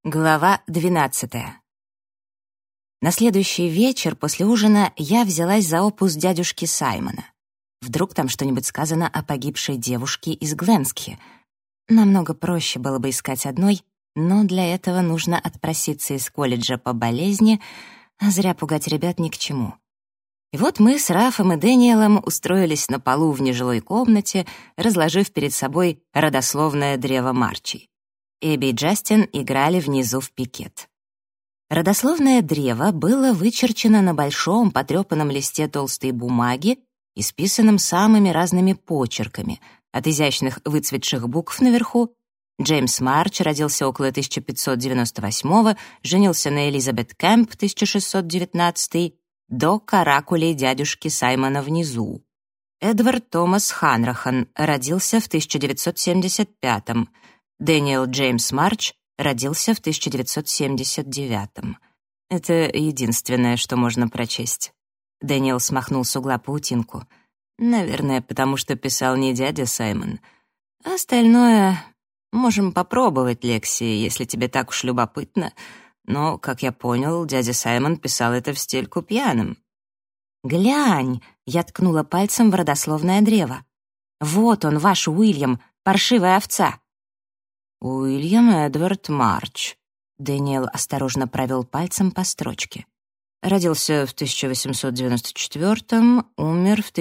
Глава 12. На следующий вечер после ужина я взялась за опус дядюшки Саймона. Вдруг там что-нибудь сказано о погибшей девушке из Гленски. Намного проще было бы искать одной, но для этого нужно отпроситься из колледжа по болезни, а зря пугать ребят ни к чему. И вот мы с Рафом и Дэниелом устроились на полу в нежилой комнате, разложив перед собой родословное древо Марчей. Эбби и Джастин играли внизу в пикет. Родословное древо было вычерчено на большом потрепанном листе толстой бумаги, исписанном самыми разными почерками, от изящных выцветших букв наверху. Джеймс Марч родился около 1598-го, женился на Элизабет Кэмп, 1619, до каракулей дядюшки Саймона внизу. Эдвард Томас Ханрахан родился в 1975-м, Дэниел Джеймс Марч родился в 1979-м. Это единственное, что можно прочесть. Дэниел смахнул с угла паутинку. Наверное, потому что писал не дядя Саймон. А остальное можем попробовать, Лекси, если тебе так уж любопытно. Но, как я понял, дядя Саймон писал это в стельку пьяным. «Глянь!» — я ткнула пальцем в родословное древо. «Вот он, ваш Уильям, паршивая овца!» «Уильям Эдвард Марч», — Дэниел осторожно провел пальцем по строчке. Родился в 1894-м, умер в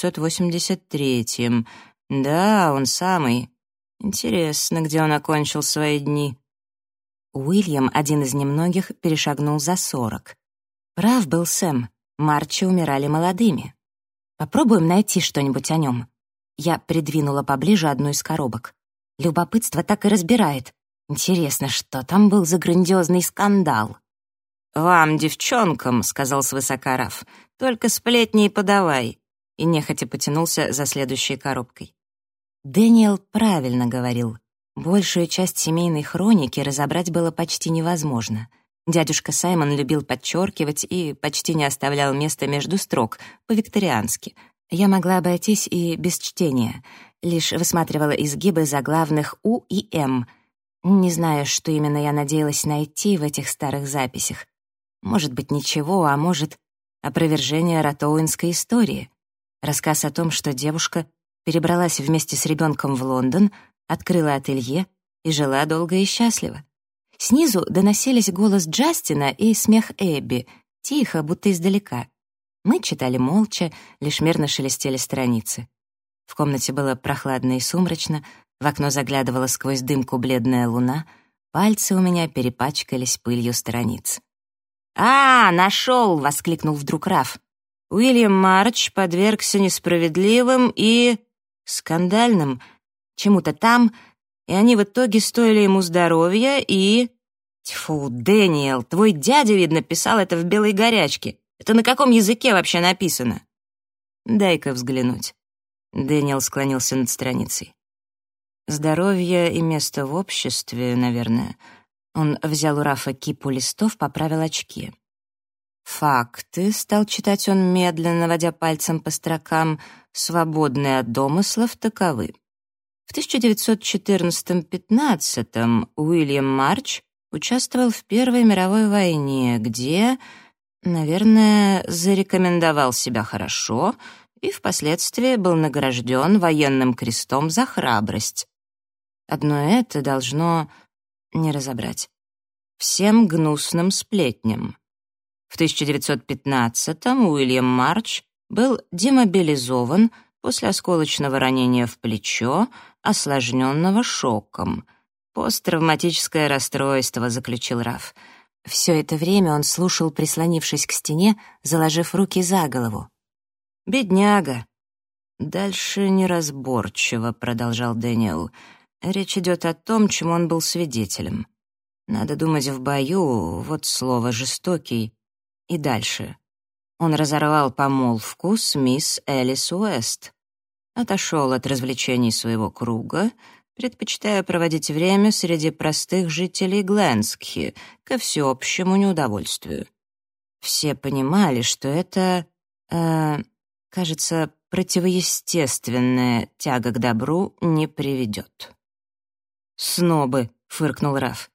1983-м. Да, он самый. Интересно, где он окончил свои дни. Уильям, один из немногих, перешагнул за 40. Прав был Сэм, Марчи умирали молодыми. Попробуем найти что-нибудь о нем. Я придвинула поближе одну из коробок. Любопытство так и разбирает. Интересно, что там был за грандиозный скандал? «Вам, девчонкам», — сказал свысока Раф, — «только сплетни и подавай», и нехотя потянулся за следующей коробкой. Дэниел правильно говорил. Большую часть семейной хроники разобрать было почти невозможно. Дядюшка Саймон любил подчеркивать и почти не оставлял места между строк, по-викториански. Я могла обойтись и без чтения, лишь высматривала изгибы заглавных «У» и «М». Не знаю, что именно я надеялась найти в этих старых записях. Может быть, ничего, а может, опровержение ротоуинской истории. Рассказ о том, что девушка перебралась вместе с ребенком в Лондон, открыла ателье и жила долго и счастливо. Снизу доносились голос Джастина и смех Эбби, тихо, будто издалека. Мы читали молча, лишь мерно шелестели страницы. В комнате было прохладно и сумрачно, в окно заглядывала сквозь дымку бледная луна, пальцы у меня перепачкались пылью страниц. «А, нашел!» — воскликнул вдруг Раф. «Уильям Марч подвергся несправедливым и скандальным чему-то там, и они в итоге стоили ему здоровья и...» «Тьфу, Дэниел, твой дядя, видно, писал это в белой горячке. Это на каком языке вообще написано?» «Дай-ка взглянуть». Дэниел склонился над страницей. «Здоровье и место в обществе, наверное». Он взял у Рафа кипу листов, поправил очки. «Факты», — стал читать он медленно, водя пальцем по строкам, «свободные от домыслов таковы. В 1914-15 Уильям Марч участвовал в Первой мировой войне, где, наверное, зарекомендовал себя хорошо и впоследствии был награжден военным крестом за храбрость. Одно это должно не разобрать. Всем гнусным сплетням. В 1915-м Уильям Марч был демобилизован после осколочного ранения в плечо, осложненного шоком. «Посттравматическое расстройство», — заключил Раф. Все это время он слушал, прислонившись к стене, заложив руки за голову. «Бедняга». «Дальше неразборчиво», — продолжал Дэниел. «Речь идет о том, чему он был свидетелем. Надо думать, в бою, вот слово «жестокий». И дальше. Он разорвал помолвку с мисс Элис Уэст. Отошел от развлечений своего круга, предпочитая проводить время среди простых жителей Гленски, ко всеобщему неудовольствию. Все понимали, что это, кажется, противоестественная тяга к добру не приведет. «Снобы», — фыркнул Раф.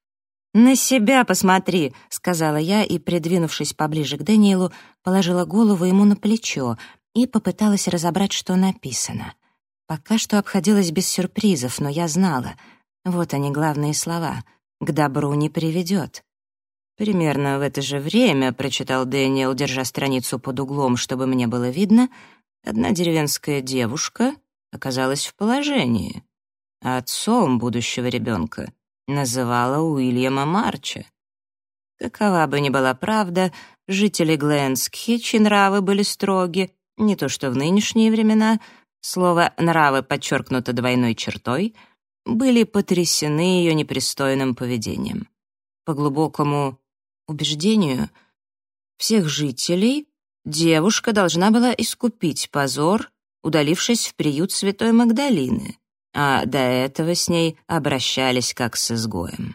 «На себя посмотри», — сказала я и, придвинувшись поближе к Дэниелу, положила голову ему на плечо и попыталась разобрать, что написано. Пока что обходилось без сюрпризов, но я знала. Вот они, главные слова. «К добру не приведет». Примерно в это же время, прочитал Дэниел, держа страницу под углом, чтобы мне было видно, одна деревенская девушка оказалась в положении. А отцом будущего ребенка называла Уильяма Марча. Какова бы ни была правда, жители Гленскхи, чьи нравы были строги, не то что в нынешние времена, слово «нравы» подчеркнуто двойной чертой, были потрясены ее непристойным поведением. По глубокому убеждению всех жителей девушка должна была искупить позор, удалившись в приют Святой Магдалины, а до этого с ней обращались как с изгоем.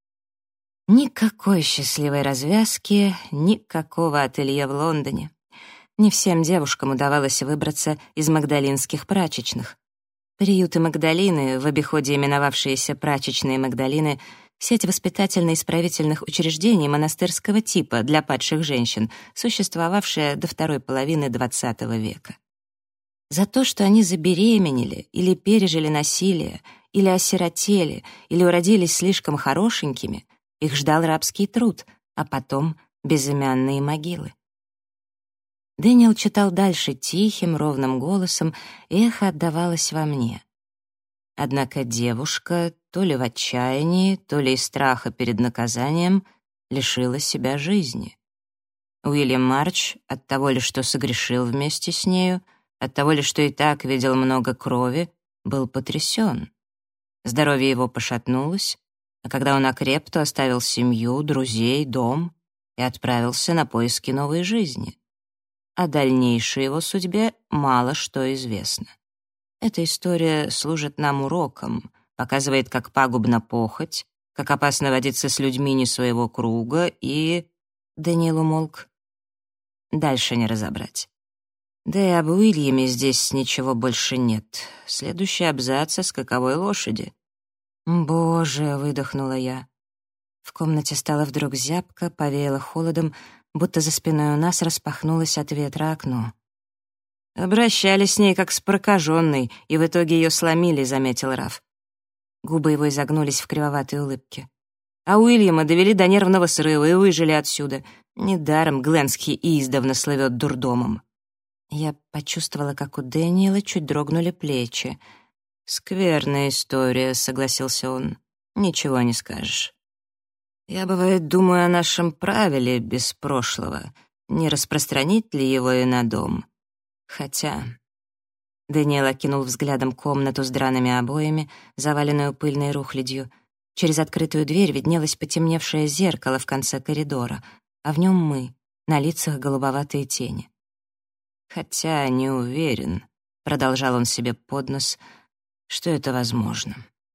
Никакой счастливой развязки, никакого ателье в Лондоне. Не всем девушкам удавалось выбраться из магдалинских прачечных. Приюты Магдалины, в обиходе именовавшиеся прачечные Магдалины, сеть воспитательно-исправительных учреждений монастырского типа для падших женщин, существовавшая до второй половины XX века. За то, что они забеременели или пережили насилие, или осиротели, или уродились слишком хорошенькими, их ждал рабский труд, а потом безымянные могилы. Дэниел читал дальше тихим, ровным голосом, и эхо отдавалось во мне. Однако девушка, то ли в отчаянии, то ли из страха перед наказанием, лишила себя жизни. Уильям Марч, от того ли, что согрешил вместе с нею, от того ли, что и так видел много крови, был потрясен. Здоровье его пошатнулось, а когда он окреп, то оставил семью, друзей, дом и отправился на поиски новой жизни. О дальнейшей его судьбе мало что известно. Эта история служит нам уроком, показывает, как пагубна похоть, как опасно водиться с людьми не своего круга и... Дэниел умолк. Дальше не разобрать. Да и об Уильяме здесь ничего больше нет. Следующий абзац о скаковой лошади. «Боже!» — выдохнула я. В комнате стало вдруг зябко, повеяло холодом, будто за спиной у нас распахнулось от ветра окно. «Обращались с ней, как с прокаженной, и в итоге ее сломили», — заметил Раф. Губы его изогнулись в кривоватой улыбке. «А Уильяма довели до нервного срыва и выжили отсюда. Недаром Гленский издавна слывет дурдомом». Я почувствовала, как у Дэниела чуть дрогнули плечи. «Скверная история», — согласился он. «Ничего не скажешь. Я, бывает, думаю о нашем правиле без прошлого. Не распространить ли его и на дом? Хотя...» Дэниел окинул взглядом комнату с драными обоями, заваленную пыльной рухлядью. Через открытую дверь виднелось потемневшее зеркало в конце коридора, а в нем мы, на лицах голубоватые тени. «Хотя не уверен», — продолжал он себе под нос, — «что это возможно».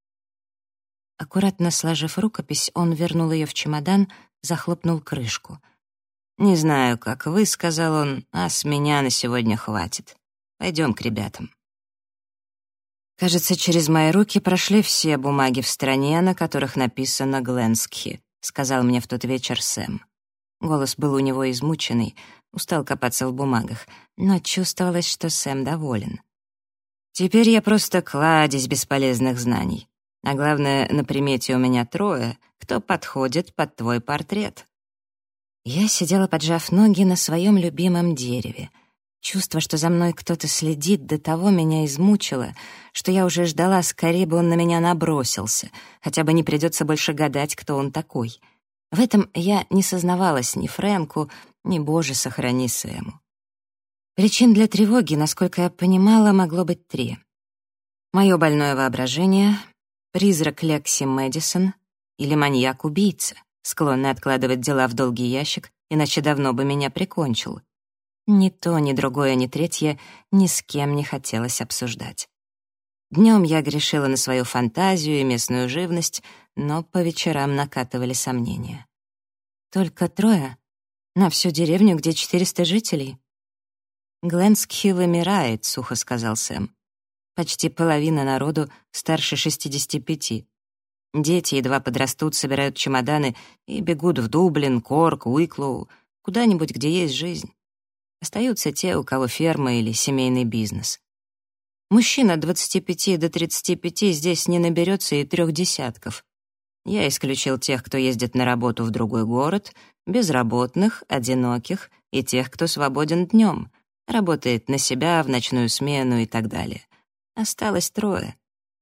Аккуратно сложив рукопись, он вернул ее в чемодан, захлопнул крышку. «Не знаю, как вы», — сказал он, — «а с меня на сегодня хватит. Пойдем к ребятам». «Кажется, через мои руки прошли все бумаги в стране, на которых написано Гленскхи», — сказал мне в тот вечер Сэм. Голос был у него измученный, устал копаться в бумагах, но чувствовалось, что Сэм доволен. «Теперь я просто кладезь бесполезных знаний. А главное, на примете у меня 3, кто подходит под твой портрет». Я сидела, поджав ноги на своем любимом дереве. Чувство, что за мной кто-то следит, до того меня измучило, что я уже ждала, скорее бы он на меня набросился, хотя бы не придется больше гадать, кто он такой. В этом я не сознавалась ни Фрэнку, ни, Боже, сохрани, Сэму. Причин для тревоги, насколько я понимала, могло быть 3. Мое больное воображение, призрак Лекси Мэдисон или маньяк-убийца, склонный откладывать дела в долгий ящик, иначе давно бы меня прикончил. Ни то, ни другое, ни третье ни с кем не хотелось обсуждать. Днем я грешила на свою фантазию и местную живность, но по вечерам накатывали сомнения. Только 3? На всю деревню, где 400 жителей? «Гленскхи вымирает», — сухо сказал Сэм. «Почти половина народу старше 65. Дети едва подрастут, собирают чемоданы и бегут в Дублин, Корк, Уиклоу, куда-нибудь, где есть жизнь. Остаются те, у кого ферма или семейный бизнес. Мужчин от 25 до 35 здесь не наберется и 3 десятков. Я исключил тех, кто ездит на работу в другой город, безработных, одиноких и тех, кто свободен днем, работает на себя, в ночную смену и так далее. Осталось 3.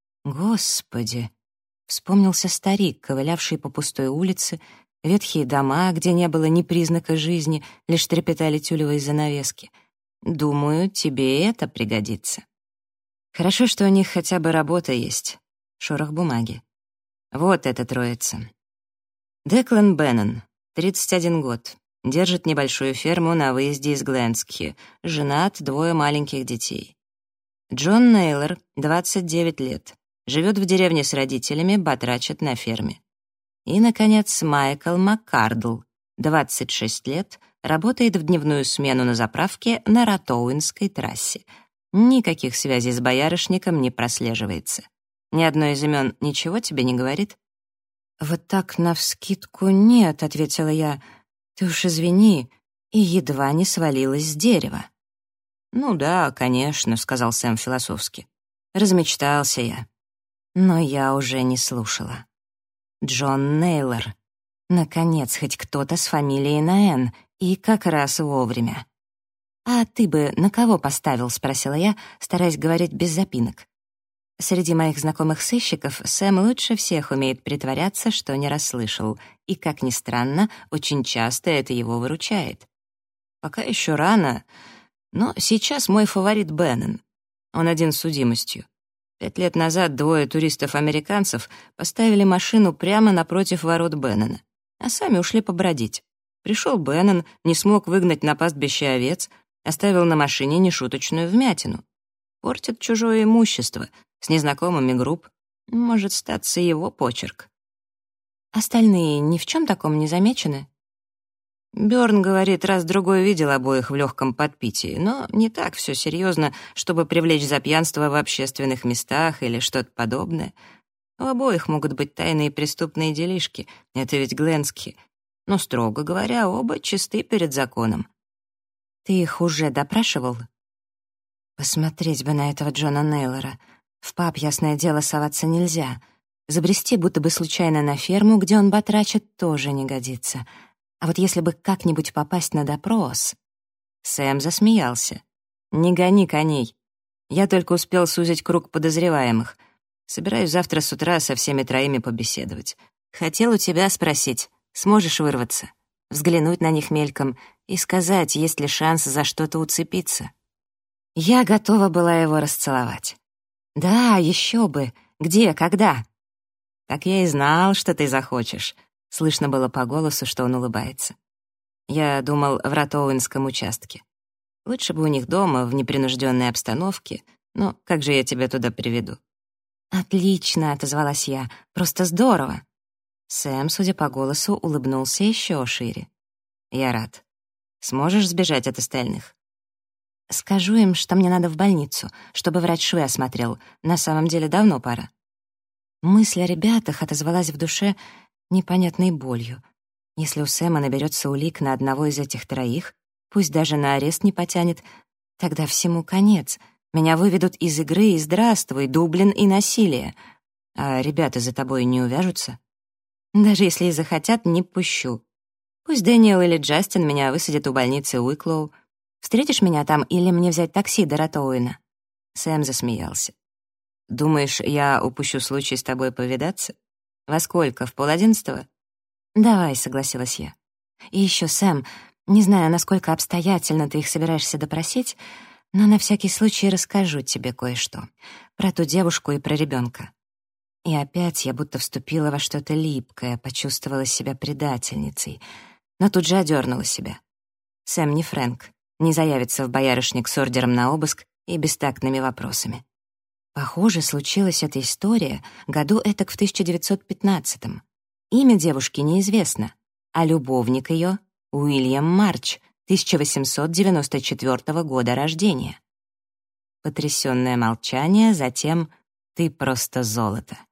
Господи! Вспомнился старик, ковылявший по пустой улице, ветхие дома, где не было ни признака жизни, лишь трепетали тюлевые занавески. Думаю, тебе и это пригодится. Хорошо, что у них хотя бы работа есть. Шорох бумаги. Вот эта троица. Деклан Беннон, 31 год. Держит небольшую ферму на выезде из Гленскхи. Женат, 2 маленьких детей. Джон Нейлор, 29 лет. Живет в деревне с родителями, батрачит на ферме. И, наконец, Майкл Маккардл, 26 лет, работает в дневную смену на заправке на Ротоуинской трассе. Никаких связей с боярышником не прослеживается. Ни одно из имен ничего тебе не говорит? «Вот так навскидку нет», — ответила я. «Ты уж извини», и едва не свалилась с дерева. «Ну да, конечно», — сказал Сэм философски. Размечтался я. Но я уже не слушала. Джон Нейлор. Наконец, хоть кто-то с фамилией на «Н», и как раз вовремя. «А ты бы на кого поставил?» — спросила я, стараясь говорить без запинок. Среди моих знакомых сыщиков Сэм лучше всех умеет притворяться, что не расслышал, и, как ни странно, очень часто это его выручает. Пока еще рано, но сейчас мой фаворит Беннон. Он один с судимостью. 5 лет назад 2 туристов-американцев поставили машину прямо напротив ворот Беннона, а сами ушли побродить. Пришел Беннон, не смог выгнать на пастбище овец, оставил на машине нешуточную вмятину. Портит чужое имущество, с незнакомыми групп. Может статься его почерк. Остальные ни в чем таком не замечены? Бёрн говорит, раз-другой видел обоих в легком подпитии, но не так все серьезно, чтобы привлечь за пьянство в общественных местах или что-то подобное. У обоих могут быть тайные преступные делишки, это ведь Гленскхи. Но, строго говоря, оба чисты перед законом. Ты их уже допрашивал? Посмотреть бы на этого Джона Нейлора. В паб, ясное дело, соваться нельзя. Забрести будто бы случайно на ферму, где он батрачит, тоже не годится. А вот если бы как-нибудь попасть на допрос... Сэм засмеялся. «Не гони коней. Я только успел сузить круг подозреваемых. Собираюсь завтра с утра со всеми 3 побеседовать. Хотел у тебя спросить, сможешь вырваться, взглянуть на них мельком и сказать, есть ли шанс за что-то уцепиться?» Я готова была его расцеловать. «Да, еще бы. Где, когда?» «Так я и знал, что ты захочешь». Слышно было по голосу, что он улыбается. Я думал в Ротоуинском участке. Лучше бы у них дома, в непринужденной обстановке, но как же я тебя туда приведу? «Отлично», — отозвалась я, — «просто здорово». Сэм, судя по голосу, улыбнулся еще шире. «Я рад. Сможешь сбежать от остальных?» «Скажу им, что мне надо в больницу, чтобы врач швы осмотрел. На самом деле давно пора». Мысль о ребятах отозвалась в душе непонятной болью. Если у Сэма наберется улик на одного из этих 3, пусть даже на арест не потянет, тогда всему конец. Меня выведут из игры, и здравствуй, Дублин и насилие. А ребята за тобой не увяжутся? Даже если и захотят, не пущу. Пусть Дэниел или Джастин меня высадят у больницы Уиклоу. Встретишь меня там или мне взять такси до Ротоуина?» Сэм засмеялся. «Думаешь, я упущу случай с тобой повидаться? Во сколько, в 10:30?» «Давай», — согласилась я. «И еще, Сэм, не знаю, насколько обстоятельно ты их собираешься допросить, но на всякий случай расскажу тебе кое-что. Про ту девушку и про ребенка». И опять я будто вступила во что-то липкое, почувствовала себя предательницей, но тут же одернула себя. Сэм не Фрэнк, не заявится в боярышник с ордером на обыск и бестактными вопросами. Похоже, случилась эта история году этак в 1915-м. Имя девушки неизвестно, а любовник ее — Уильям Марч, 1894 года рождения. Потрясённое молчание, затем «ты просто золото».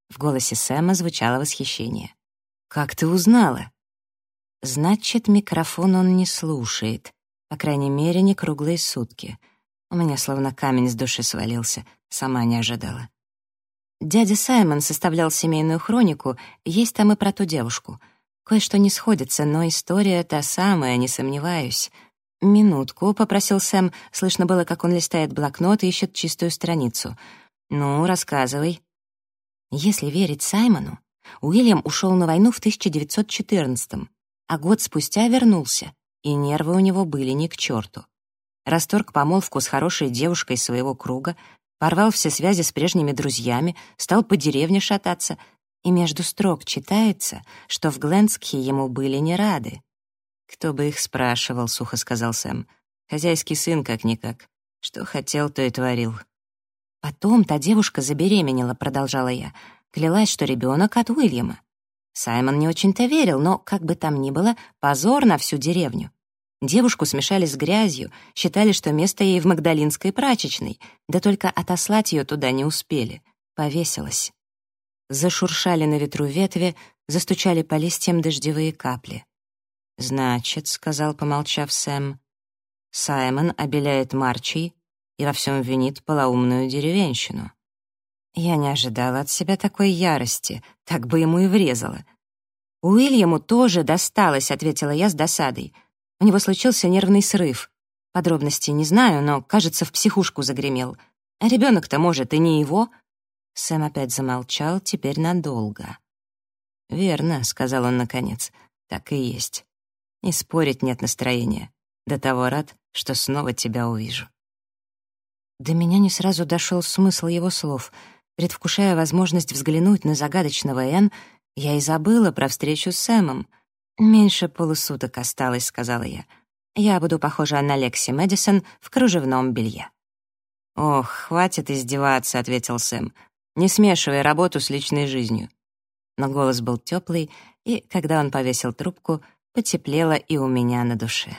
В голосе Сэма звучало восхищение. «Как ты узнала?» «Значит, микрофон он не слушает. По крайней мере, не круглые сутки. У меня словно камень с души свалился. Сама не ожидала». Дядя Саймон составлял семейную хронику, есть там и про ту девушку. Кое-что не сходится, но история та самая, не сомневаюсь. «Минутку», — попросил Сэм. Слышно было, как он листает блокнот и ищет чистую страницу. «Ну, рассказывай». Если верить Саймону, Уильям ушел на войну в 1914-м, а год спустя вернулся, и нервы у него были ни к черту. Расторг помолвку с хорошей девушкой своего круга, порвал все связи с прежними друзьями, стал по деревне шататься, и между строк читается, что в Глендске ему были не рады. «Кто бы их спрашивал», — сухо сказал Сэм. «Хозяйский сын как-никак. Что хотел, то и творил». «Потом та девушка забеременела», — продолжала я. Клялась, что ребенок от Уильяма. Саймон не очень-то верил, но, как бы там ни было, позор на всю деревню. Девушку смешали с грязью, считали, что место ей в Магдалинской прачечной, да только отослать ее туда не успели. Повесилась. Зашуршали на ветру ветви, застучали по листьям дождевые капли. «Значит», — сказал, помолчав Сэм, — «Саймон обеляет Марчей и во всем винит полоумную деревенщину». Я не ожидала от себя такой ярости, так бы ему и врезала. «Уильяму тоже досталось», — ответила я с досадой. «У него случился нервный срыв. Подробностей не знаю, но, кажется, в психушку загремел. А ребенок-то, может, и не его». Сэм опять замолчал, теперь надолго. «Верно», — сказал он наконец, — «так и есть. И спорить нет настроения. До того рад, что снова тебя увижу». До меня не сразу дошел смысл его слов. Предвкушая возможность взглянуть на загадочного Энн, я и забыла про встречу с Сэмом. «Меньше полусуток осталось», — сказала я. «Я буду похожа на Лекси Мэдисон в кружевном белье». «Ох, хватит издеваться», — ответил Сэм. «Не смешивай работу с личной жизнью». Но голос был теплый, и, когда он повесил трубку, потеплело и у меня на душе.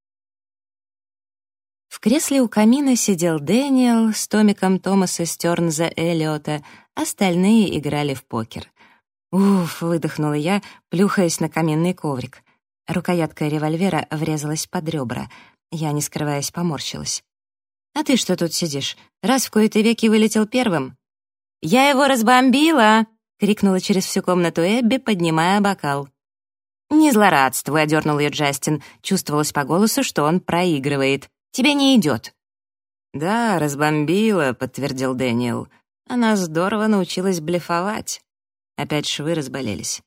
В кресле у камина сидел Дэниел с томиком Томаса Стёрнза Эллиота, остальные играли в покер. «Уф», — выдохнула я, плюхаясь на каминный коврик. Рукоятка револьвера врезалась под ребра. Я, не скрываясь, поморщилась. «А ты что тут сидишь? Раз в кои-то веки вылетел первым?» «Я его разбомбила!» — крикнула через всю комнату Эбби, поднимая бокал. «Не злорадствуй», — одернул ее Джастин. Чувствовалось по голосу, что он проигрывает. «Тебе не идет». «Да, разбомбила», — подтвердил Дэниел. «Она здорово научилась блефовать». Опять швы разболелись.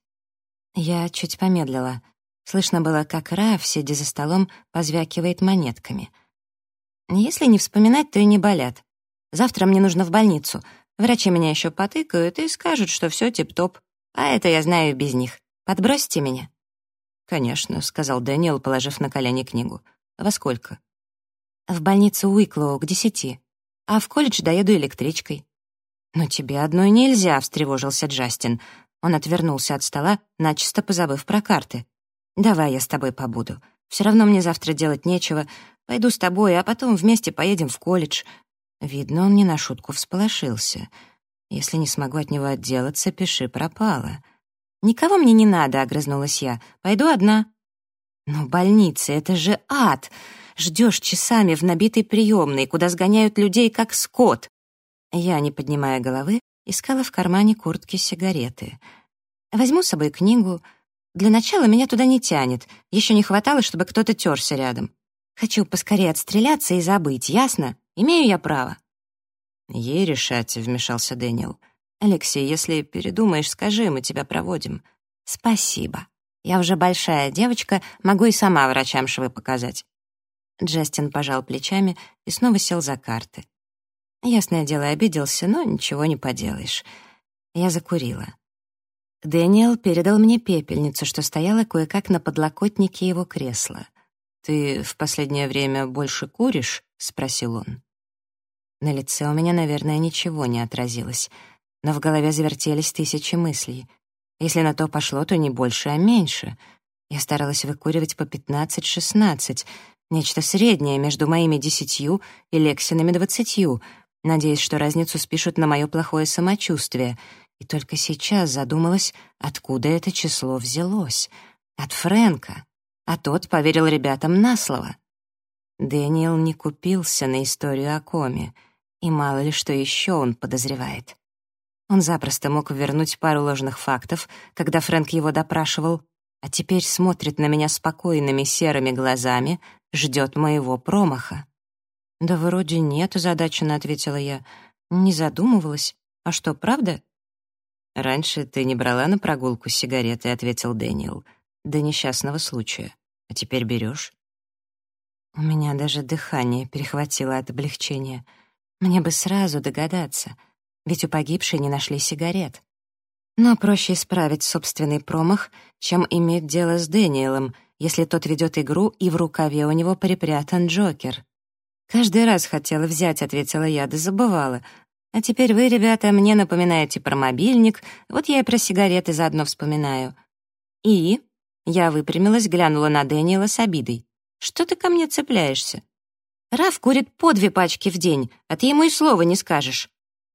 Я чуть помедлила. Слышно было, как Раф, сидя за столом, позвякивает монетками. Если не вспоминать, то и не болят. Завтра мне нужно в больницу. Врачи меня еще потыкают и скажут, что все тип-топ. А это я знаю без них. Подбросите меня?» «Конечно», — сказал Дэниел, положив на колени книгу. «Во сколько?» «В больницу Уиклоу к 10. А в колледж доеду электричкой». «Но тебе одной нельзя», — встревожился Джастин. Он отвернулся от стола, начисто позабыв про карты. «Давай я с тобой побуду. Все равно мне завтра делать нечего. Пойду с тобой, а потом вместе поедем в колледж». Видно, он не на шутку всполошился. «Если не смогу от него отделаться, пиши пропало». «Никого мне не надо», — огрызнулась я. «Пойду одна». «Но больница — это же ад! Ждешь часами в набитой приемной, куда сгоняют людей, как скот». Я, не поднимая головы, искала в кармане куртки сигареты. «Возьму с собой книгу. Для начала меня туда не тянет. Еще не хватало, чтобы кто-то терся рядом. Хочу поскорее отстреляться и забыть, ясно? Имею я право». «Ей решать», — вмешался Дэниел. «Алексей, если передумаешь, скажи, мы тебя проводим». «Спасибо. Я уже большая девочка, могу и сама врачам швы показать». Джастин пожал плечами и снова сел за карты. Ясное дело, обиделся, но ничего не поделаешь. Я закурила. Дэниел передал мне пепельницу, что стояла кое-как на подлокотнике его кресла. «Ты в последнее время больше куришь?» — спросил он. На лице у меня, наверное, ничего не отразилось, но в голове завертелись тысячи мыслей. Если на то пошло, то не больше, а меньше. Я старалась выкуривать по 15-16, нечто среднее между моими 10 и Лексиными 20, надеясь, что разницу спишут на мое плохое самочувствие. И только сейчас задумалась, откуда это число взялось. От Фрэнка. А тот поверил ребятам на слово. Дэниел не купился на историю о коме, и мало ли что еще он подозревает. Он запросто мог вернуть пару ложных фактов, когда Фрэнк его допрашивал, а теперь смотрит на меня спокойными серыми глазами, ждет моего промаха. «Да вроде нет», — озадаченно ответила я. «Не задумывалась. А что, правда?» «Раньше ты не брала на прогулку сигареты», — ответил Дэниел. «До несчастного случая. А теперь берешь?» У меня даже дыхание перехватило от облегчения. Мне бы сразу догадаться, ведь у погибшей не нашли сигарет. Но проще исправить собственный промах, чем иметь дело с Дэниелом, если тот ведет игру, и в рукаве у него припрятан Джокер. «Каждый раз хотела взять», — ответила я, да забывала. «А теперь вы, ребята, мне напоминаете про мобильник, вот я и про сигареты заодно вспоминаю». «И?» — я выпрямилась, глянула на Дэниела с обидой. «Что ты ко мне цепляешься? Раф курит по 2 пачки в день, а ты ему и слова не скажешь».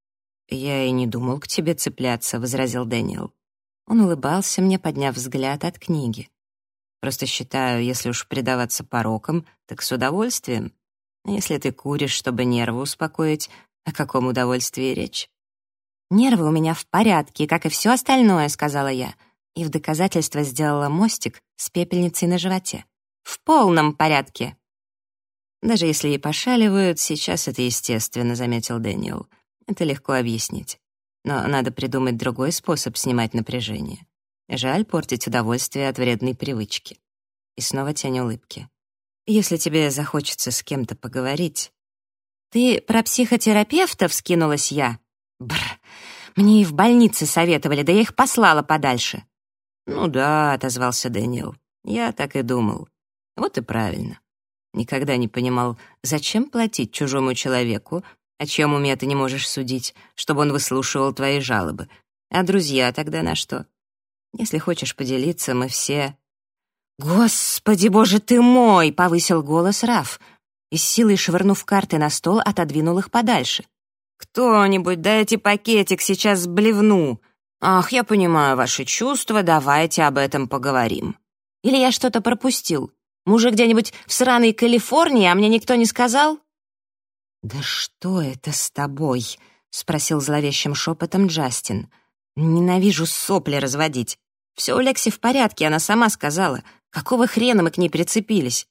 «Я и не думал к тебе цепляться», — возразил Дэниел. Он улыбался мне, подняв взгляд от книги. «Просто считаю, если уж предаваться порокам, так с удовольствием. А если ты куришь, чтобы нервы успокоить, о каком удовольствии речь?» «Нервы у меня в порядке, как и все остальное», — сказала я, и в доказательство сделала мостик с пепельницей на животе. «В полном порядке». «Даже если и пошаливают, сейчас это естественно», — заметил Дэниел. «Это легко объяснить. Но надо придумать другой способ снимать напряжение. Жаль портить удовольствие от вредной привычки». И снова тень улыбки. «Если тебе захочется с кем-то поговорить...» «Ты про психотерапевтов?» — вскинулась я. «Бррр, мне и в больнице советовали, да я их послала подальше». «Ну да», — отозвался Дэниел. «Я так и думал. Вот и правильно. Никогда не понимал, зачем платить чужому человеку, о чьем уме ты не можешь судить, чтобы он выслушивал твои жалобы. А друзья тогда на что? Если хочешь поделиться, мы все...» «Господи, боже ты мой!» — повысил голос Раф и с силой швырнув карты на стол, отодвинул их подальше. «Кто-нибудь, дайте пакетик, сейчас сблевну. Ах, я понимаю ваши чувства, давайте об этом поговорим. Или я что-то пропустил? Мы уже где-нибудь в сраной Калифорнии, а мне никто не сказал?» «Да что это с тобой?» — спросил зловещим шепотом Джастин. «Ненавижу сопли разводить. Все у Лекси в порядке, она сама сказала. Какого хрена мы к ней прицепились?»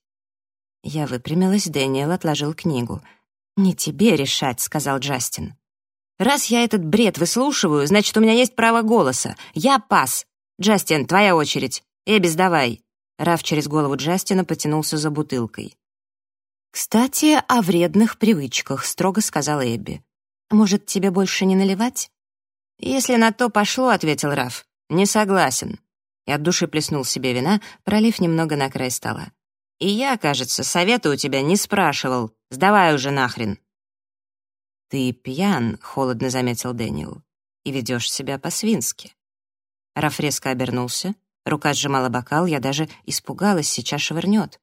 Я выпрямилась, Дэниел отложил книгу. «Не тебе решать», — сказал Джастин. «Раз я этот бред выслушиваю, значит, у меня есть право голоса. Я пас. Джастин, твоя очередь. Эбби, сдавай». Раф через голову Джастина потянулся за бутылкой. «Кстати, о вредных привычках», — строго сказала Эбби. «Может, тебе больше не наливать?» «Если на то пошло», — ответил Раф. «Не согласен». И от души плеснул себе вина, пролив немного на край стола. «И я, кажется, совета у тебя не спрашивал. Сдавай уже нахрен». «Ты пьян», — холодно заметил Дэниел, «и ведешь себя по-свински». Раф резко обернулся, рука сжимала бокал, я даже испугалась, сейчас швырнет.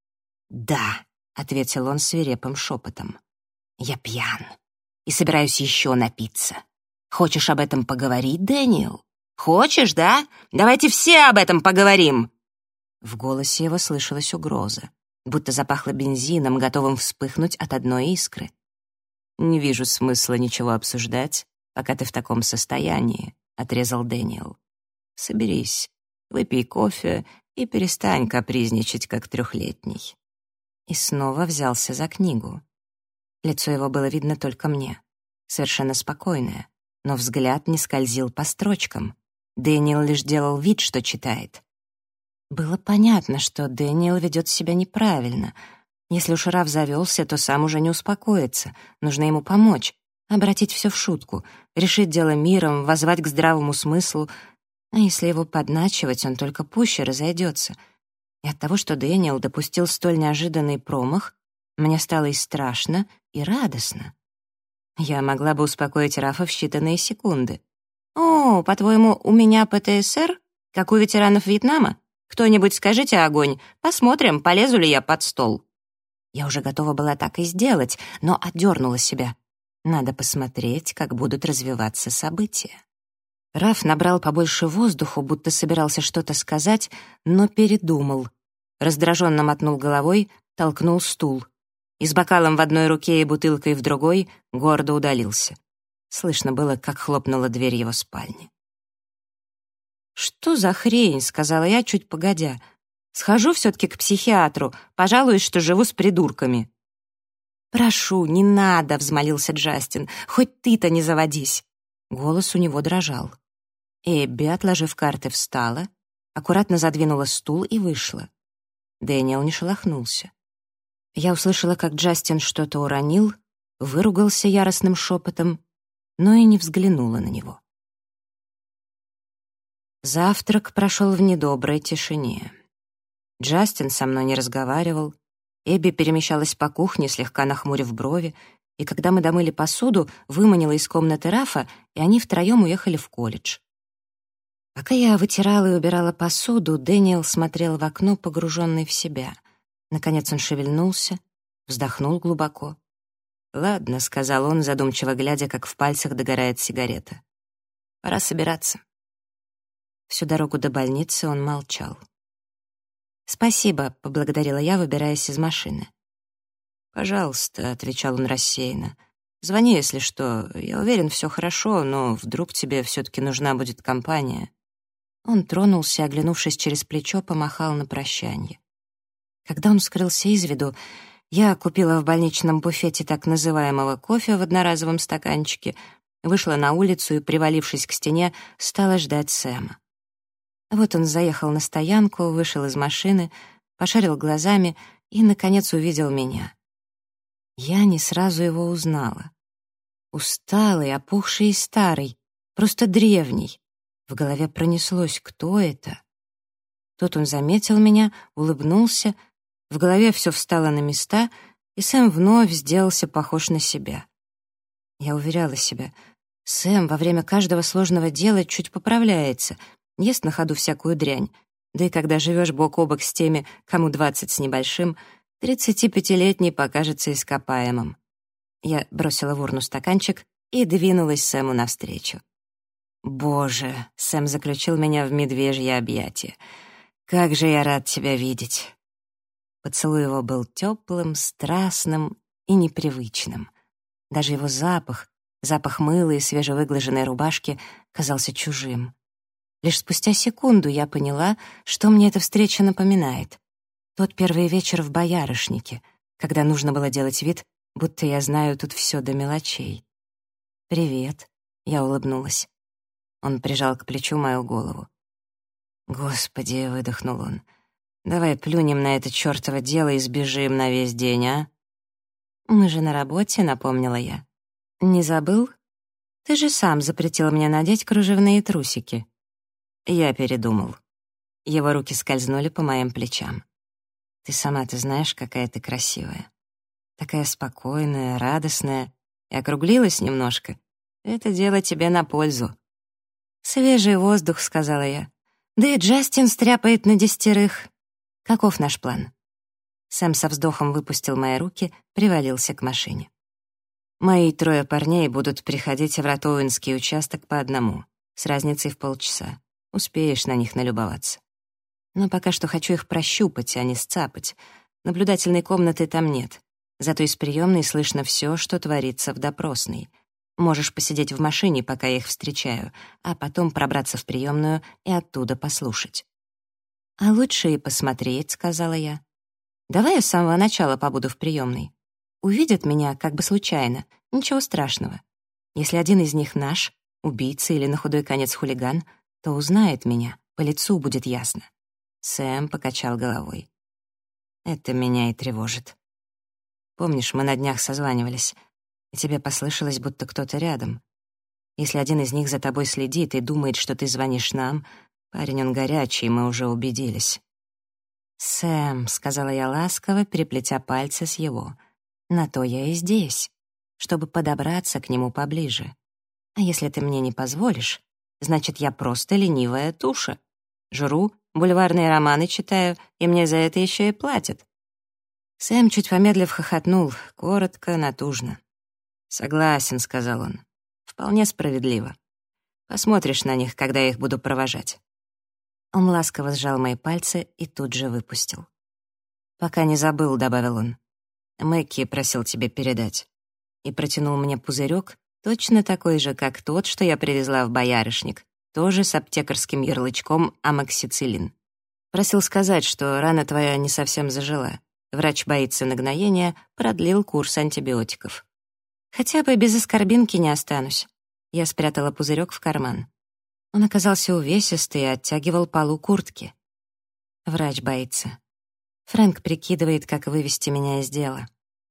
«Да», — ответил он свирепым шепотом, «я пьян и собираюсь еще напиться. Хочешь об этом поговорить, Дэниел? Хочешь, да? Давайте все об этом поговорим!» В голосе его слышалась угроза, будто запахло бензином, готовым вспыхнуть от одной искры. «Не вижу смысла ничего обсуждать, пока ты в таком состоянии», — отрезал Дэниел. «Соберись, выпей кофе и перестань капризничать, как 3-летний». И снова взялся за книгу. Лицо его было видно только мне, совершенно спокойное, но взгляд не скользил по строчкам. Дэниел лишь делал вид, что читает. Было понятно, что Дэниел ведет себя неправильно. Если уж Раф завелся, то сам уже не успокоится. Нужно ему помочь, обратить все в шутку, решить дело миром, воззвать к здравому смыслу. А если его подначивать, он только пуще разойдется. И от того, что Дэниел допустил столь неожиданный промах, мне стало и страшно, и радостно. Я могла бы успокоить Рафа в считанные секунды. «О, по-твоему, у меня ПТСР? Как у ветеранов Вьетнама? Кто-нибудь скажите огонь, посмотрим, полезу ли я под стол». Я уже готова была так и сделать, но отдернула себя. Надо посмотреть, как будут развиваться события. Раф набрал побольше воздуху, будто собирался что-то сказать, но передумал. Раздраженно мотнул головой, толкнул стул. И с бокалом в одной руке и бутылкой в другой гордо удалился. Слышно было, как хлопнула дверь его спальни. «Что за хрень?» — сказала я, чуть погодя. «Схожу все-таки к психиатру, пожалуюсь, что живу с придурками». «Прошу, не надо», — взмолился Джастин. «Хоть ты-то не заводись». Голос у него дрожал. Эбби, отложив карты, встала, аккуратно задвинула стул и вышла. Дэниел не шелохнулся. Я услышала, как Джастин что-то уронил, выругался яростным шепотом, но и не взглянула на него. Завтрак прошел в недоброй тишине. Джастин со мной не разговаривал, Эбби перемещалась по кухне, слегка нахмурив брови, и когда мы домыли посуду, выманила из комнаты Рафа, и они втроем уехали в колледж. Пока я вытирала и убирала посуду, Дэниел смотрел в окно, погруженный в себя. Наконец он шевельнулся, вздохнул глубоко. «Ладно», — сказал он, задумчиво глядя, как в пальцах догорает сигарета. «Пора собираться». Всю дорогу до больницы он молчал. «Спасибо», — поблагодарила я, выбираясь из машины. «Пожалуйста», — отвечал он рассеянно. «Звони, если что. Я уверен, все хорошо, но вдруг тебе все-таки нужна будет компания». Он тронулся, оглянувшись через плечо, помахал на прощанье. Когда он скрылся из виду, я купила в больничном буфете так называемого кофе в одноразовом стаканчике, вышла на улицу и, привалившись к стене, стала ждать Сэма. Вот он заехал на стоянку, вышел из машины, пошарил глазами и, наконец, увидел меня. Я не сразу его узнала. Усталый, опухший и старый, просто древний. В голове пронеслось, кто это? Тут он заметил меня, улыбнулся, в голове все встало на места, и Сэм вновь сделался похож на себя. Я уверяла себя, Сэм во время каждого сложного дела чуть поправляется, ест на ходу всякую дрянь, да и когда живешь бок о бок с теми, кому 20 с небольшим, 35-летний покажется ископаемым. Я бросила в урну стаканчик и двинулась Сэму навстречу. «Боже!» — Сэм заключил меня в медвежье объятие. «Как же я рад тебя видеть!» Поцелуй его был теплым, страстным и непривычным. Даже его запах мыла и свежевыглаженной рубашки казался чужим. Лишь спустя секунду я поняла, что мне эта встреча напоминает. Тот первый вечер в Боярышнике, когда нужно было делать вид, будто я знаю тут все до мелочей. «Привет», — я улыбнулась. Он прижал к плечу мою голову. «Господи», — выдохнул он, — «давай плюнем на это чёртово дело и сбежим на весь день, а?» «Мы же на работе», — напомнила я. «Не забыл? Ты же сам запретил мне надеть кружевные трусики». Я передумал. Его руки скользнули по моим плечам. «Ты сама-то знаешь, какая ты красивая. Такая спокойная, радостная, и округлилась немножко. Это дело тебе на пользу». «Свежий воздух», — сказала я. «Да и Джастин стряпает на 10. Каков наш план?» Сэм со вздохом выпустил мои руки, привалился к машине. «Мои 3 парней будут приходить в Ротоуинский участок по одному, с разницей в полчаса. Успеешь на них налюбоваться. Но пока что хочу их прощупать, а не сцапать. Наблюдательной комнаты там нет. Зато из приемной слышно все, что творится в допросной. Можешь посидеть в машине, пока я их встречаю, а потом пробраться в приемную и оттуда послушать». «А лучше и посмотреть», — сказала я. «Давай я с самого начала побуду в приемной. Увидят меня как бы случайно, ничего страшного. Если один из них наш, убийца или на худой конец хулиган, то узнает меня, по лицу будет ясно». Сэм покачал головой. «Это меня и тревожит. Помнишь, мы на днях созванивались, и тебе послышалось, будто кто-то рядом. Если один из них за тобой следит и думает, что ты звонишь нам, парень он горячий, мы уже убедились». «Сэм», — сказала я ласково, переплетя пальцы с его, — «на то я и здесь, чтобы подобраться к нему поближе. А если ты мне не позволишь, значит, я просто ленивая туша. Жру, бульварные романы читаю, и мне за это еще и платят». Сэм, чуть помедлив, хохотнул, коротко, натужно. «Согласен», — сказал он. «Вполне справедливо. Посмотришь на них, когда я их буду провожать». Он ласково сжал мои пальцы и тут же выпустил. «Пока не забыл», — добавил он. «Мэкки просил тебе передать». И протянул мне пузырек, точно такой же, как тот, что я привезла в Боярышник, тоже с аптекарским ярлычком амоксициллин. Просил сказать, что рана твоя не совсем зажила. Врач боится нагноения, продлил курс антибиотиков. Хотя бы без аскорбинки не останусь. Я спрятала пузырек в карман. Он оказался увесистый и оттягивал полу куртки. Врач боится. Фрэнк прикидывает, как вывести меня из дела.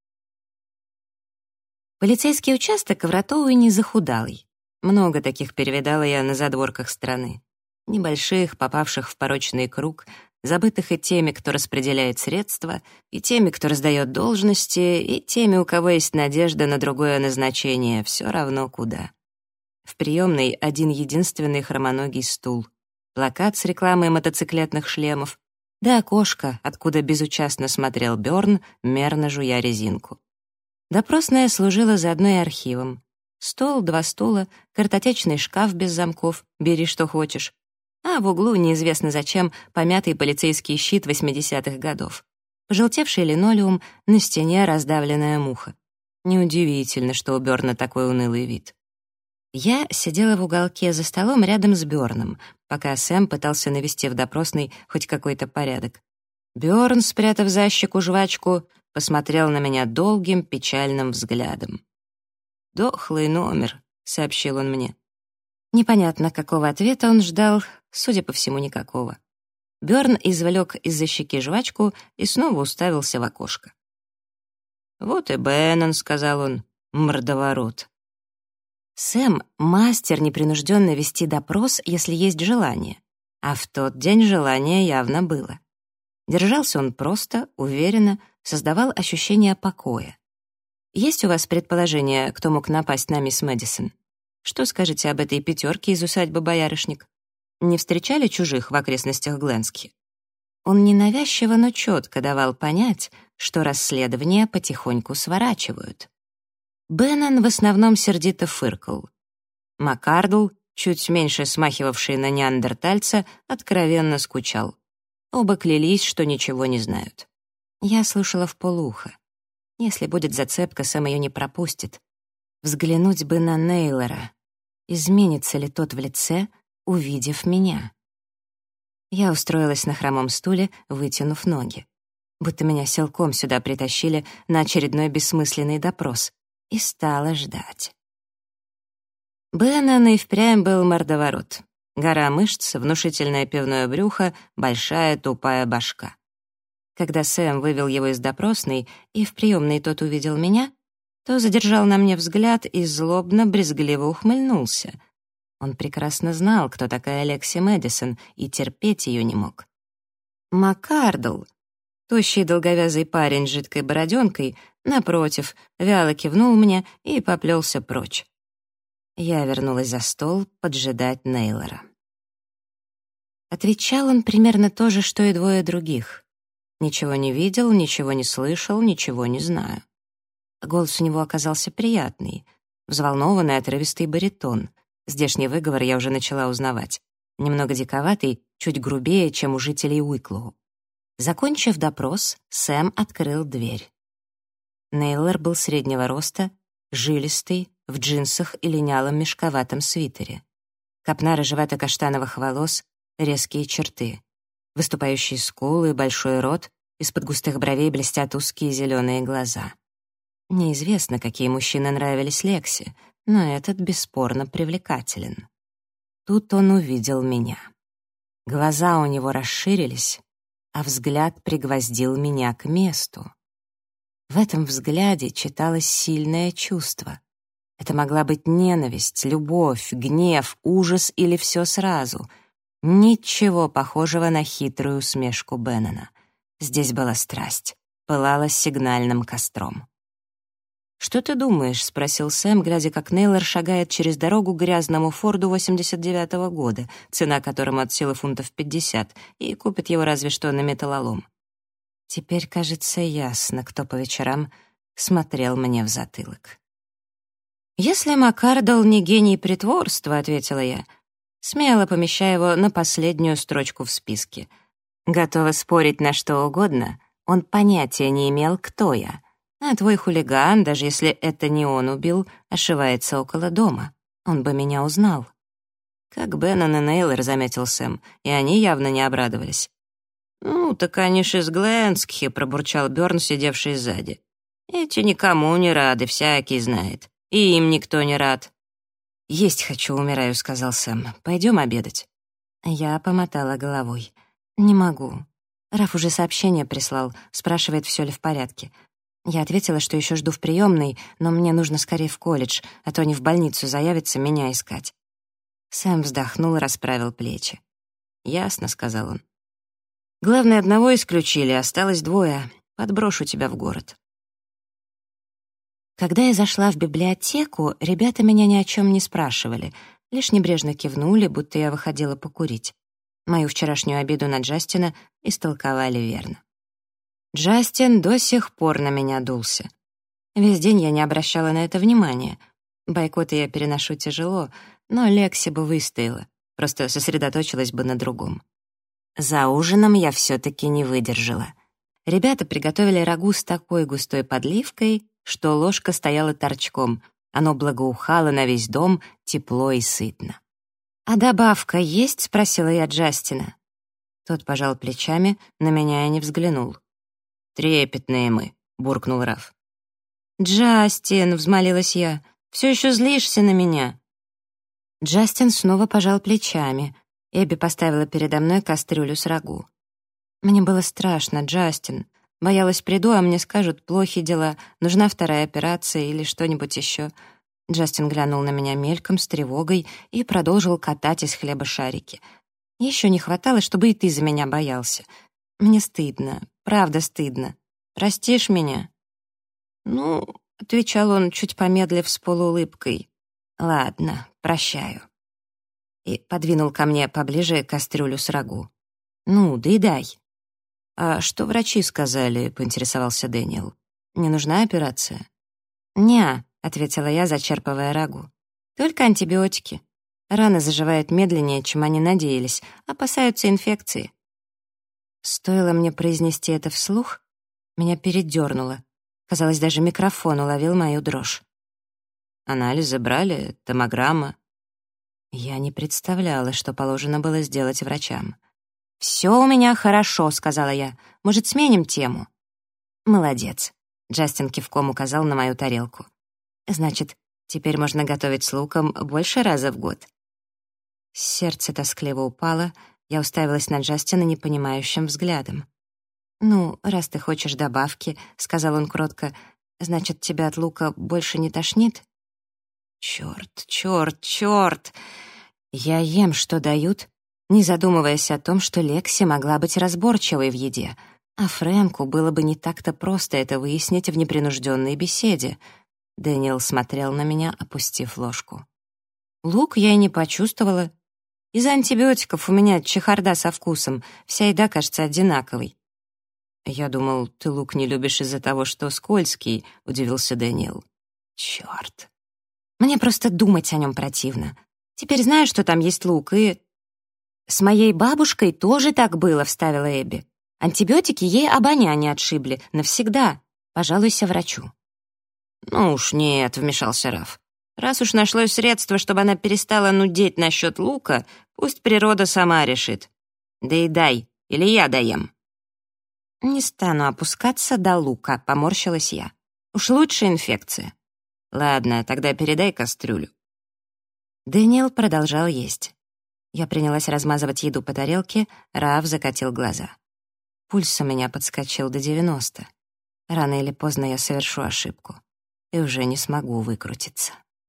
Полицейский участок в Ротоуэне захудалый. Много таких перевидала я на задворках страны. Небольших, попавших в порочный круг, забытых и теми, кто распределяет средства, и теми, кто раздает должности, и теми, у кого есть надежда на другое назначение, все равно куда. В приемной один единственный хромоногий стул, плакат с рекламой мотоциклетных шлемов, да окошко, откуда безучастно смотрел Бёрн, мерно жуя резинку. Допросная служила заодно и архивом. Стол, 2 стула, картотечный шкаф без замков, бери что хочешь. А в углу, неизвестно зачем, помятый полицейский щит 80-х годов. Пожелтевший линолеум, на стене раздавленная муха. Неудивительно, что у Бёрна такой унылый вид. Я сидела в уголке за столом рядом с Бёрном, пока Сэм пытался навести в допросной хоть какой-то порядок. Бёрн, спрятав за щеку жвачку, посмотрел на меня долгим печальным взглядом. «Дохлый номер», — сообщил он мне. Непонятно, какого ответа он ждал, судя по всему, никакого. Бёрн извлек из-за щеки жвачку и снова уставился в окошко. «Вот и Беннон», — сказал он, — «мордоворот». Сэм — мастер непринужденно вести допрос, если есть желание. А в тот день желание явно было. Держался он просто, уверенно, создавал ощущение покоя. Есть у вас предположение, кто мог напасть на мисс Мэдисон? Что скажете об этой пятерке из усадьбы Боярышник? Не встречали чужих в окрестностях Гленски? Он ненавязчиво, но четко давал понять, что расследования потихоньку сворачивают. Беннон в основном сердито фыркал. Маккардл, чуть меньше смахивавший на неандертальца, откровенно скучал. Оба клялись, что ничего не знают. Я слушала вполуха. Если будет зацепка, Сэм ее не пропустит. Взглянуть бы на Нейлора. Изменится ли тот в лице, увидев меня? Я устроилась на хромом стуле, вытянув ноги. Будто меня силком сюда притащили на очередной бессмысленный допрос. И стала ждать. Беннон и впрямь был мордоворот. Гора мышц, внушительное пивное брюхо, большая тупая башка. Когда Сэм вывел его из допросной, и в приемной тот увидел меня, то задержал на мне взгляд и злобно-брезгливо ухмыльнулся. Он прекрасно знал, кто такая Алекси Мэдисон, и терпеть ее не мог. Маккардл, тощий долговязый парень с жидкой бороденкой, напротив, вяло кивнул мне и поплелся прочь. Я вернулась за стол поджидать Нейлора. Отвечал он примерно то же, что и двое других. Ничего не видел, ничего не слышал, ничего не знаю. Голос у него оказался приятный, взволнованный, отрывистый баритон. Здешний выговор я уже начала узнавать. Немного диковатый, чуть грубее, чем у жителей Уиклоу. Закончив допрос, Сэм открыл дверь. Нейлор был среднего роста, жилистый, в джинсах и линялом мешковатом свитере. Копна рыжевато-каштановых волос, резкие черты. Выступающие скулы, большой рот, из-под густых бровей блестят узкие зеленые глаза. Неизвестно, какие мужчины нравились Лекси, но этот бесспорно привлекателен. Тут он увидел меня. Глаза у него расширились, а взгляд пригвоздил меня к месту. В этом взгляде читалось сильное чувство. Это могла быть ненависть, любовь, гнев, ужас или все сразу. Ничего похожего на хитрую усмешку Беннона. Здесь была страсть, пылала сигнальным костром. «Что ты думаешь?» — спросил Сэм, глядя, как Нейлор шагает через дорогу к грязному Форду 89-го года, цена которому от силы фунтов 50, и купит его разве что на металлолом. Теперь, кажется, ясно, кто по вечерам смотрел мне в затылок. «Если Маккардл не гений притворства», — ответила я, смело помещая его на последнюю строчку в списке. Готова спорить на что угодно, он понятия не имел, кто я. А твой хулиган, даже если это не он убил, ошивается около дома. Он бы меня узнал. Как Беннон и Нейлор, заметил Сэм, и они явно не обрадовались. «Ну, так они ж из Гленскхи», — пробурчал Бёрн, сидевший сзади. «Эти никому не рады, всякий знает. И им никто не рад». «Есть хочу, умираю», — сказал Сэм. «Пойдем обедать». Я помотала головой. «Не могу. Раф уже сообщение прислал, спрашивает, все ли в порядке. Я ответила, что еще жду в приемной, но мне нужно скорее в колледж, а то они в больницу заявятся меня искать». Сэм вздохнул и расправил плечи. «Ясно», — сказал он. «Главное, одного исключили, осталось двое. Подброшу тебя в город». Когда я зашла в библиотеку, ребята меня ни о чем не спрашивали, лишь небрежно кивнули, будто я выходила покурить. Мою вчерашнюю обиду на Джастина истолковали верно. Джастин до сих пор на меня дулся. Весь день я не обращала на это внимания. Бойкоты я переношу тяжело, но Лекси бы выстояла, просто сосредоточилась бы на другом. За ужином я все-таки не выдержала. Ребята приготовили рагу с такой густой подливкой, что ложка стояла торчком. Оно благоухало на весь дом, тепло и сытно. «А добавка есть?» — спросила я Джастина. Тот пожал плечами, на меня и не взглянул. «Трепетные мы», — буркнул Раф. «Джастин», — взмолилась я, — «все еще злишься на меня?» Джастин снова пожал плечами. Эбби поставила передо мной кастрюлю с рагу. Мне было страшно, Джастин. Боялась, приду, а мне скажут, плохи дела, нужна вторая операция или что-нибудь еще. Джастин глянул на меня мельком, с тревогой, и продолжил катать из хлеба шарики. Еще не хватало, чтобы и ты за меня боялся. Мне стыдно, правда стыдно. Простишь меня? «Ну», — отвечал он, чуть помедлив с полуулыбкой, «ладно, прощаю». И подвинул ко мне поближе кастрюлю с рагу. «Ну, доедай». «А что врачи сказали?» — поинтересовался Дэниел. «Не нужна операция?» «Не-а», — ответила я, зачерпывая рагу. «Только антибиотики. Раны заживают медленнее, чем они надеялись, опасаются инфекции». Стоило мне произнести это вслух, меня передернуло. Казалось, даже микрофон уловил мою дрожь. «Анализы брали? Томограмма?» Я не представляла, что положено было сделать врачам. «Все у меня хорошо», — сказала я. «Может, сменим тему?» «Молодец», — Джастин кивком указал на мою тарелку. «Значит, теперь можно готовить с луком больше раза в год». Сердце тоскливо упало, я уставилась на Джастина непонимающим взглядом. «Ну, раз ты хочешь добавки», — сказал он кротко, «значит, тебя от лука больше не тошнит?» «Черт, черт, черт! Я ем, что дают», не задумываясь о том, что Лекси могла быть разборчивой в еде, а Фрэнку было бы не так-то просто это выяснить в непринужденной беседе. Дэниел смотрел на меня, опустив ложку. Лук я и не почувствовала. Из-за антибиотиков у меня чехарда со вкусом, вся еда кажется одинаковой. «Я думал, ты лук не любишь из-за того, что скользкий», — удивился Дэниел. «Черт. Мне просто думать о нем противно. Теперь знаю, что там есть лук, и...» «С моей бабушкой тоже так было», — вставила Эбби. «Антибиотики ей обоняние отшибли. Навсегда. Пожалуйся врачу». «Ну уж нет», — вмешался Раф. «Раз уж нашлось средство, чтобы она перестала нудеть насчет лука, пусть природа сама решит. Доедай, или я доем». «Не стану опускаться до лука», — поморщилась я. «Уж лучше инфекция». «Ладно, тогда передай кастрюлю». Дэниел продолжал есть. Я принялась размазывать еду по тарелке, Раф закатил глаза. Пульс у меня подскочил до 90. Рано или поздно я совершу ошибку и уже не смогу выкрутиться.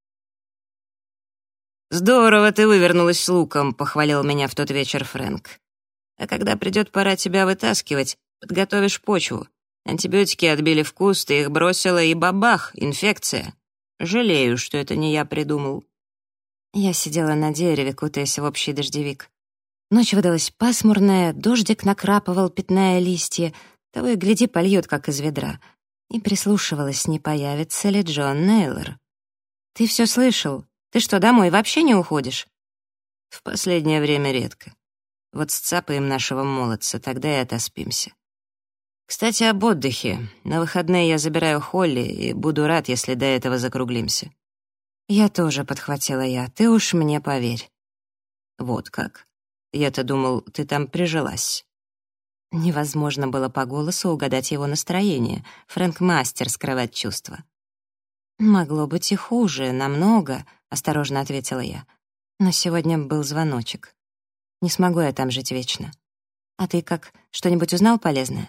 «Здорово ты вывернулась с луком», — похвалил меня в тот вечер Фрэнк. «А когда придет пора тебя вытаскивать, подготовишь почву. Антибиотики отбили вкус, ты их бросила, и бабах, инфекция. Жалею, что это не я придумал». Я сидела на дереве, кутаясь в общий дождевик. Ночь выдалась пасмурная, дождик накрапывал, пятная листья, того и гляди, польет, как из ведра. И прислушивалась, не появится ли Джон Нейлор. «Ты все слышал? Ты что, домой вообще не уходишь?» В последнее время редко. Вот сцапаем нашего молодца, тогда и отоспимся. Кстати, об отдыхе. На выходные я забираю Холли и буду рад, если до этого закруглимся. «Я тоже», — подхватила я, — «ты уж мне поверь». Вот как. Я-то думал, ты там прижилась. Невозможно было по голосу угадать его настроение. Фрэнк мастер скрывать чувства. «Могло быть и хуже, намного», — осторожно ответила я. «Но сегодня был звоночек. Не смогу я там жить вечно. А ты как, что-нибудь узнал полезное?»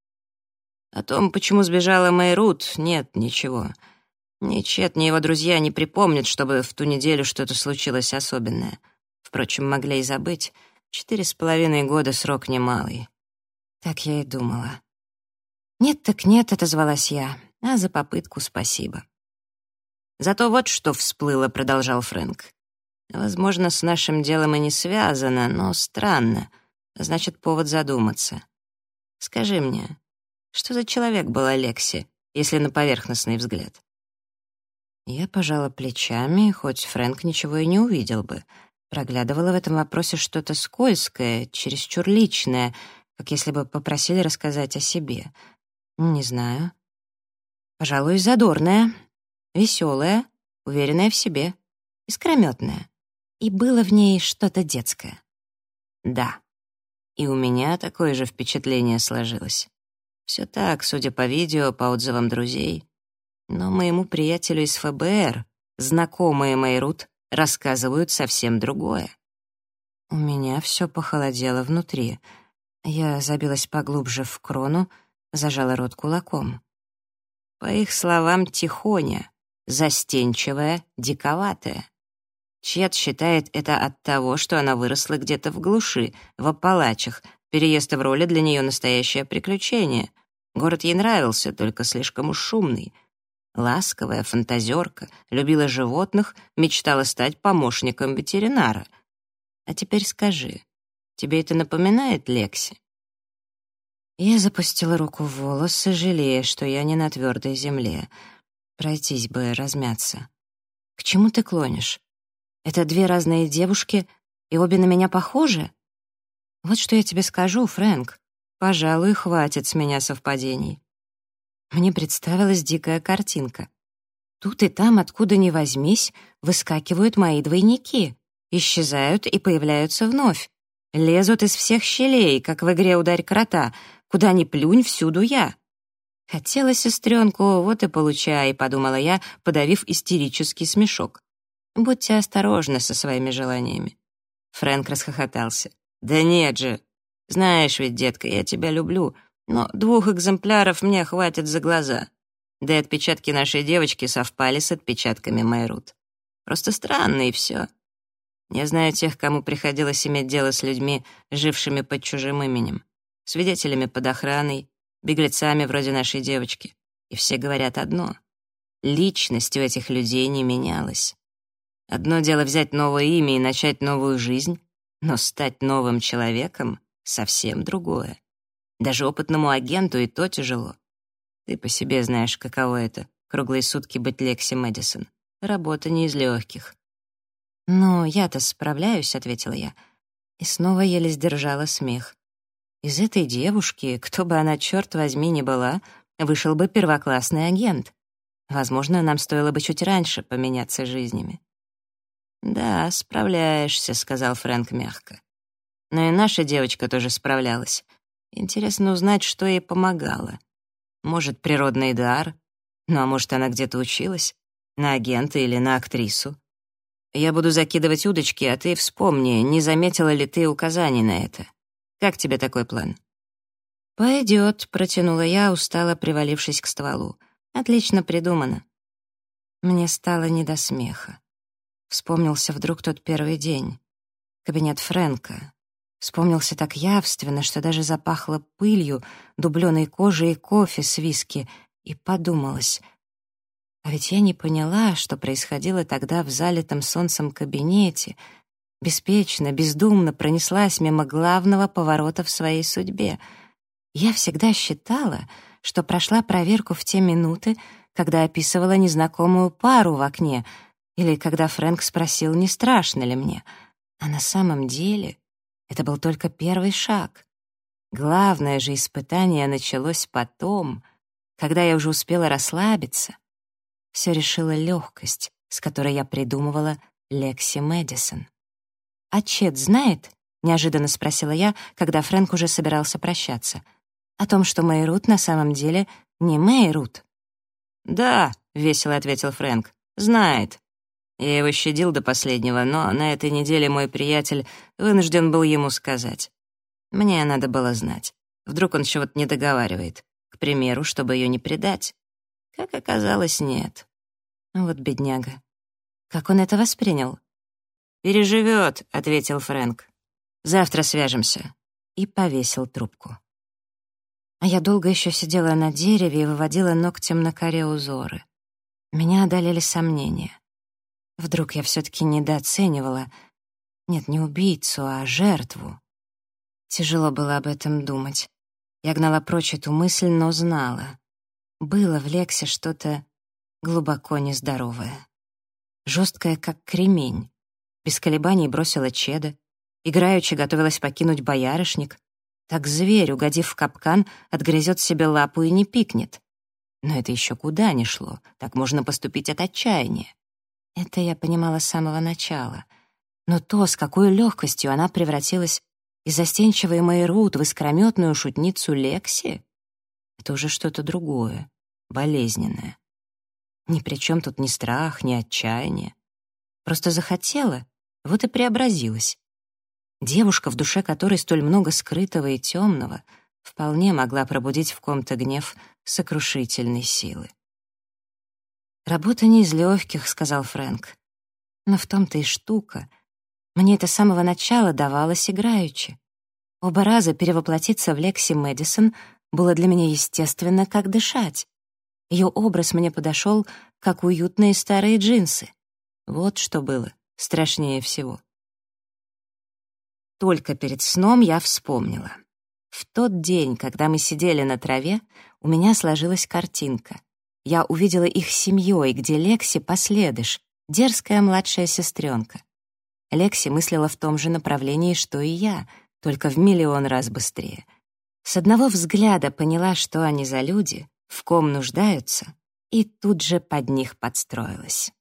О том, почему сбежала Мэй Рут, нет, ничего. Ни Чет, ни его друзья не припомнят, чтобы в ту неделю что-то случилось особенное. Впрочем, могли и забыть. 4,5 года — срок немалый. Так я и думала. «Нет так нет», — отозвалась я, — «а за попытку спасибо». «Зато вот что всплыло», — продолжал Фрэнк. «Возможно, с нашим делом и не связано, но странно. Значит, повод задуматься. Скажи мне, что за человек был Алекси, если на поверхностный взгляд?» Я пожала плечами, хоть Фрэнк ничего и не увидел бы. Проглядывало в этом вопросе что-то скользкое, чересчур личное, как если бы попросили рассказать о себе. Не знаю. Пожалуй, задорная, веселая, уверенная в себе, искрометная. И было в ней что-то детское. Да. И у меня такое же впечатление сложилось. Все так, судя по видео, по отзывам друзей. Но моему приятелю из ФБР, знакомые Мэй Рут, рассказывают совсем другое. У меня все похолодело внутри. Я забилась поглубже в крону, зажала рот кулаком. По их словам, тихоня, застенчивая, диковатая. Чет считает это от того, что она выросла где-то в глуши, в Апалачах. Переезд в роли для нее настоящее приключение. Город ей нравился, только слишком уж шумный. Ласковая, фантазерка, любила животных, мечтала стать помощником ветеринара. А теперь скажи, тебе это напоминает Лекси? Я запустила руку в волосы, жалея, что я не на твердой земле. Пройтись бы, размяться. К чему ты клонишь? Это две разные девушки, и обе на меня похожи? Вот что я тебе скажу, Фрэнк. Пожалуй, хватит с меня совпадений. Мне представилась дикая картинка. Тут и там, откуда ни возьмись, выскакивают мои двойники, исчезают и появляются вновь. Лезут из всех щелей, как в игре «Ударь крота», куда ни плюнь, всюду я. Хотела сестренку, вот и получай, подумала я, подавив истерический смешок. Будьте осторожны со своими желаниями. Фрэнк расхохотался. Да нет же. Знаешь ведь, детка, я тебя люблю, но 2 экземпляров мне хватит за глаза. Да и отпечатки нашей девочки совпали с отпечатками Мэй Рут. Просто странно, и все. Я знаю тех, кому приходилось иметь дело с людьми, жившими под чужим именем, свидетелями под охраной, беглецами вроде нашей девочки. И все говорят одно — личность у этих людей не менялась. Одно дело взять новое имя и начать новую жизнь, но стать новым человеком — совсем другое. Даже опытному агенту и то тяжело. Ты по себе знаешь, каково это — круглые сутки быть Лекси Мэдисон. Работа не из легких. «Но я-то справляюсь», — ответила я, и снова еле сдержала смех. Из этой девушки, кто бы она, черт возьми, ни была, вышел бы первоклассный агент. Возможно, нам стоило бы чуть раньше поменяться жизнями. «Да, справляешься», — сказал Фрэнк мягко. «Но и наша девочка тоже справлялась. Интересно узнать, что ей помогало. Может, природный дар? Ну, а может, она где-то училась? На агента или на актрису? Я буду закидывать удочки, а ты вспомни, не заметила ли ты указаний на это. Как тебе такой план?» «Пойдет», — протянула я, устало привалившись к стволу. «Отлично придумано». Мне стало не до смеха. Вспомнился вдруг тот первый день. Кабинет Фрэнка. Вспомнился так явственно, что даже запахло пылью, дублёной кожей и кофе с виски. И подумалось, а ведь я не поняла, что происходило тогда в залитом солнцем кабинете. Беспечно, бездумно пронеслась мимо главного поворота в своей судьбе. Я всегда считала, что прошла проверку в те минуты, когда описывала незнакомую пару в окне, Или когда Фрэнк спросил, не страшно ли мне. А на самом деле это был только первый шаг. Главное же испытание началось потом, когда я уже успела расслабиться. Все решила легкость, с которой я придумывала Лекси Мэдисон. «А Чет знает?» — неожиданно спросила я, когда Фрэнк уже собирался прощаться. «О том, что Мэй Рут на самом деле не Мэй Рут». «Да», — весело ответил Фрэнк, — «знает. Я его щадил до последнего, но на этой неделе мой приятель вынужден был ему сказать. Мне надо было знать. Вдруг он чего-то не договаривает. К примеру, чтобы ее не предать. Как оказалось, нет». Вот бедняга. Как он это воспринял? «Переживет», — ответил Фрэнк. «Завтра свяжемся». И повесил трубку. А я долго еще сидела на дереве и выводила ногтем на коре узоры. Меня одолели сомнения. Вдруг я все-таки недооценивала, нет, не убийцу, а жертву. Тяжело было об этом думать. Я гнала прочь эту мысль, но знала. Было в Лексе что-то глубоко нездоровое. Жесткое, как кремень. Без колебаний бросила Чеда. Играючи готовилась покинуть боярышник. Так зверь, угодив в капкан, отгрызет себе лапу и не пикнет. Но это еще куда ни шло. Так можно поступить от отчаяния. Это я понимала с самого начала. Но то, с какой легкостью она превратилась из застенчивой Мэй Рут в искрометную шутницу Лекси, это уже что-то другое, болезненное. Ни при чем тут ни страх, ни отчаяние. Просто захотела, вот и преобразилась. Девушка, в душе которой столь много скрытого и темного, вполне могла пробудить в ком-то гнев сокрушительной силы. «Работа не из легких», — сказал Фрэнк. «Но в том-то и штука. Мне это с самого начала давалось играючи. Оба раза перевоплотиться в Лекси Мэдисон было для меня естественно, как дышать. Ее образ мне подошел, как уютные старые джинсы. Вот что было страшнее всего». Только перед сном я вспомнила. В тот день, когда мы сидели на траве, у меня сложилась картинка. Я увидела их семьей, где Лекси последыш, дерзкая младшая сестренка. Лекси мыслила в том же направлении, что и я, только в миллион раз быстрее. С одного взгляда поняла, что они за люди, в ком нуждаются, и тут же под них подстроилась.